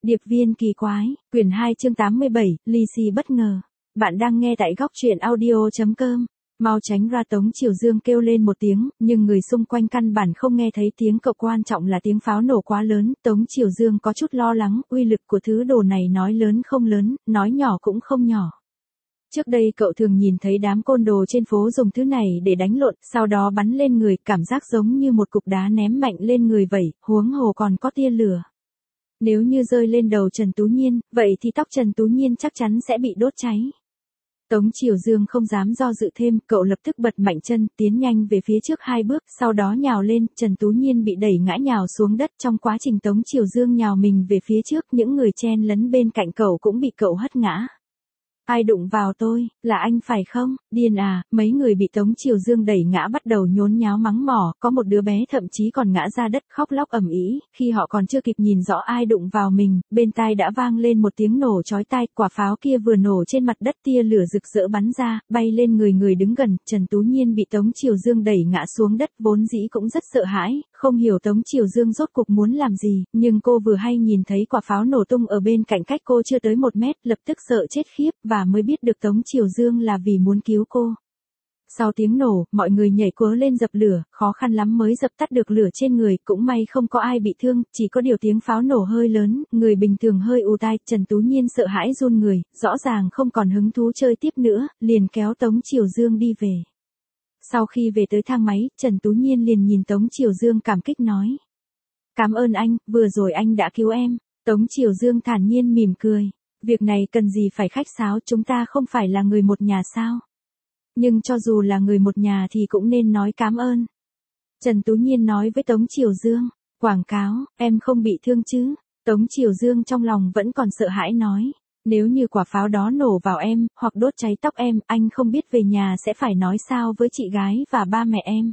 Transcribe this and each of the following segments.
Điệp viên kỳ quái, quyển 2 chương 87, lì xì bất ngờ. Bạn đang nghe tại góc truyện audio.com. Mau tránh ra, Tống Triều Dương kêu lên một tiếng, nhưng người xung quanh căn bản không nghe thấy tiếng cậu, quan trọng là tiếng pháo nổ quá lớn. Tống Triều Dương có chút lo lắng, uy lực của thứ đồ này nói lớn không lớn, nói nhỏ cũng không nhỏ. Trước đây cậu thường nhìn thấy đám côn đồ trên phố dùng thứ này để đánh lộn, sau đó bắn lên người, cảm giác giống như một cục đá ném mạnh lên người vậy, huống hồ còn có tia lửa. Nếu như rơi lên đầu Trần Tú Nhiên, vậy thì tóc Trần Tú Nhiên chắc chắn sẽ bị đốt cháy. Tống Triều Dương không dám do dự thêm, cậu lập tức bật mạnh chân, tiến nhanh về phía trước 2 bước, sau đó nhào lên, Trần Tú Nhiên bị đẩy ngã nhào xuống đất. Trong quá trình Tống Triều Dương nhào mình về phía trước, những người chen lấn bên cạnh cậu cũng bị cậu hất ngã. Ai đụng vào tôi, là anh phải không, điên à, mấy người bị Tống Triều Dương đẩy ngã bắt đầu nhốn nháo mắng mỏ, có một đứa bé thậm chí còn ngã ra đất khóc lóc ầm ĩ. Khi họ còn chưa kịp nhìn rõ ai đụng vào mình, bên tai đã vang lên một tiếng nổ chói tai, quả pháo kia vừa nổ trên mặt đất, tia lửa rực rỡ bắn ra, bay lên người đứng gần. Trần Tú Nhiên bị Tống Triều Dương đẩy ngã xuống đất, vốn dĩ cũng rất sợ hãi, không hiểu Tống Triều Dương rốt cuộc muốn làm gì, nhưng cô vừa hay nhìn thấy quả pháo nổ tung ở bên cạnh cách cô chưa tới 1 mét, lập tức sợ chết khiếp, và mới biết được Tống Triều Dương là vì muốn cứu cô. Sau tiếng nổ, mọi người nhảy cớ lên dập lửa, khó khăn lắm mới dập tắt được lửa trên người, cũng may không có ai bị thương, chỉ có điều tiếng pháo nổ hơi lớn, người bình thường hơi ù tai. Trần Tú Nhiên sợ hãi run người, rõ ràng không còn hứng thú chơi tiếp nữa, liền kéo Tống Triều Dương đi về. Sau khi về tới thang máy, Trần Tú Nhiên liền nhìn Tống Triều Dương cảm kích nói: "Cảm ơn anh, vừa rồi anh đã cứu em." Tống Triều Dương thản nhiên mỉm cười: "Việc này cần gì phải khách sáo, chúng ta không phải là người một nhà sao? Nhưng cho dù là người một nhà thì cũng nên nói cảm ơn." Trần Tú Nhiên nói với Tống Triều Dương: "Quảng cáo, em không bị thương chứ?" Tống Triều Dương trong lòng vẫn còn sợ hãi nói: "Nếu như quả pháo đó nổ vào em, hoặc đốt cháy tóc em, anh không biết về nhà sẽ phải nói sao với chị gái và ba mẹ em.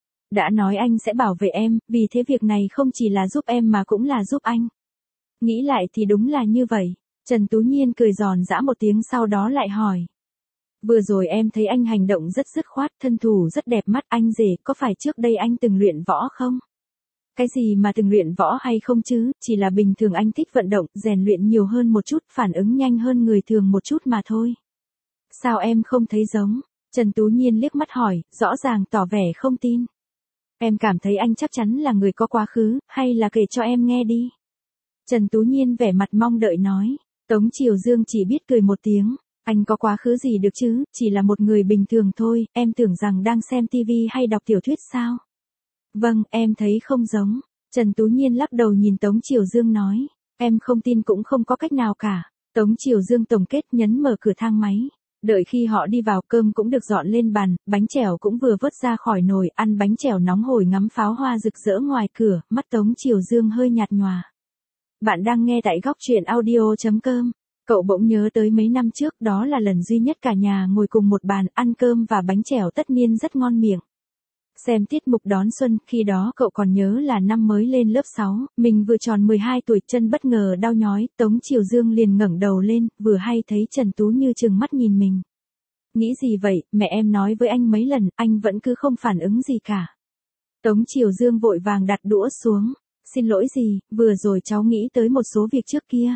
Đã nói anh sẽ bảo vệ em, vì thế việc này không chỉ là giúp em mà cũng là giúp anh." Nghĩ lại thì đúng là như vậy. Trần Tú Nhiên cười giòn giã một tiếng, sau đó lại hỏi: "Vừa rồi em thấy anh hành động rất dứt khoát, thân thủ rất đẹp mắt, anh rể, có phải trước đây anh từng luyện võ không?" "Cái gì mà từng luyện võ hay không chứ, chỉ là bình thường anh thích vận động, rèn luyện nhiều hơn một chút, phản ứng nhanh hơn người thường một chút mà thôi." "Sao em không thấy giống?" Trần Tú Nhiên liếc mắt hỏi, rõ ràng tỏ vẻ không tin. "Em cảm thấy anh chắc chắn là người có quá khứ, hay là kể cho em nghe đi." Trần Tú Nhiên vẻ mặt mong đợi nói. Tống Triều Dương chỉ biết cười một tiếng: "Anh có quá khứ gì được chứ, chỉ là một người bình thường thôi, em tưởng rằng đang xem TV hay đọc tiểu thuyết sao?" "Vâng, em thấy không giống." Trần Tú Nhiên lắc đầu nhìn Tống Triều Dương nói: "Em không tin cũng không có cách nào cả." Tống Triều Dương tổng kết, nhấn mở cửa thang máy. Đợi khi họ đi vào, cơm cũng được dọn lên bàn, bánh chèo cũng vừa vớt ra khỏi nồi, ăn bánh chèo nóng hổi ngắm pháo hoa rực rỡ ngoài cửa, mắt Tống Triều Dương hơi nhạt nhòa. Bạn đang nghe tại góc truyện audio.com. Cậu bỗng nhớ tới mấy năm trước, đó là lần duy nhất cả nhà ngồi cùng một bàn, ăn cơm và bánh chèo tất niên rất ngon miệng. Xem tiết mục đón xuân, khi đó cậu còn nhớ là năm mới lên lớp 6, mình vừa tròn 12 tuổi, chân bất ngờ đau nhói, Tống Triều Dương liền ngẩng đầu lên, vừa hay thấy Trần Tú Như trừng mắt nhìn mình. "Nghĩ gì vậy, mẹ em nói với anh mấy lần, anh vẫn cứ không phản ứng gì cả." Tống Triều Dương vội vàng đặt đũa xuống. "Xin lỗi gì, vừa rồi cháu nghĩ tới một số việc trước kia."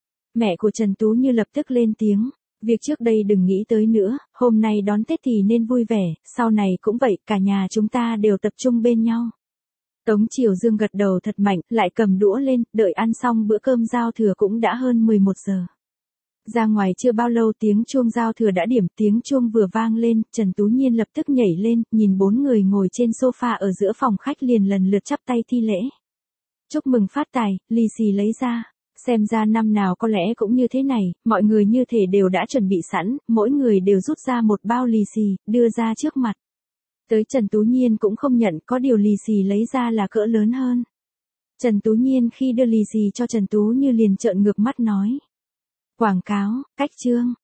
Mẹ của Trần Tú Như lập tức lên tiếng: "Việc trước đây đừng nghĩ tới nữa, hôm nay đón Tết thì nên vui vẻ, sau này cũng vậy, cả nhà chúng ta đều tập trung bên nhau." Tống Triều Dương gật đầu thật mạnh, lại cầm đũa lên, đợi ăn xong bữa cơm giao thừa cũng đã hơn 11 giờ. Ra ngoài chưa bao lâu tiếng chuông giao thừa đã điểm, tiếng chuông vừa vang lên, Trần Tú Nhiên lập tức nhảy lên, nhìn 4 người ngồi trên sofa ở giữa phòng khách liền lần lượt chắp tay thi lễ. "Chúc mừng phát tài." Lì xì lấy ra. Xem ra năm nào có lẽ cũng như thế này, mọi người như thể đều đã chuẩn bị sẵn, mỗi người đều rút ra một bao lì xì, đưa ra trước mặt. Tới Trần Tú Nhiên cũng không nhận, có điều lì xì lấy ra là cỡ lớn hơn. Trần Tú Nhiên khi đưa lì xì cho Trần Tú Như liền trợn ngược mắt nói: "Quảng cáo, cách chương."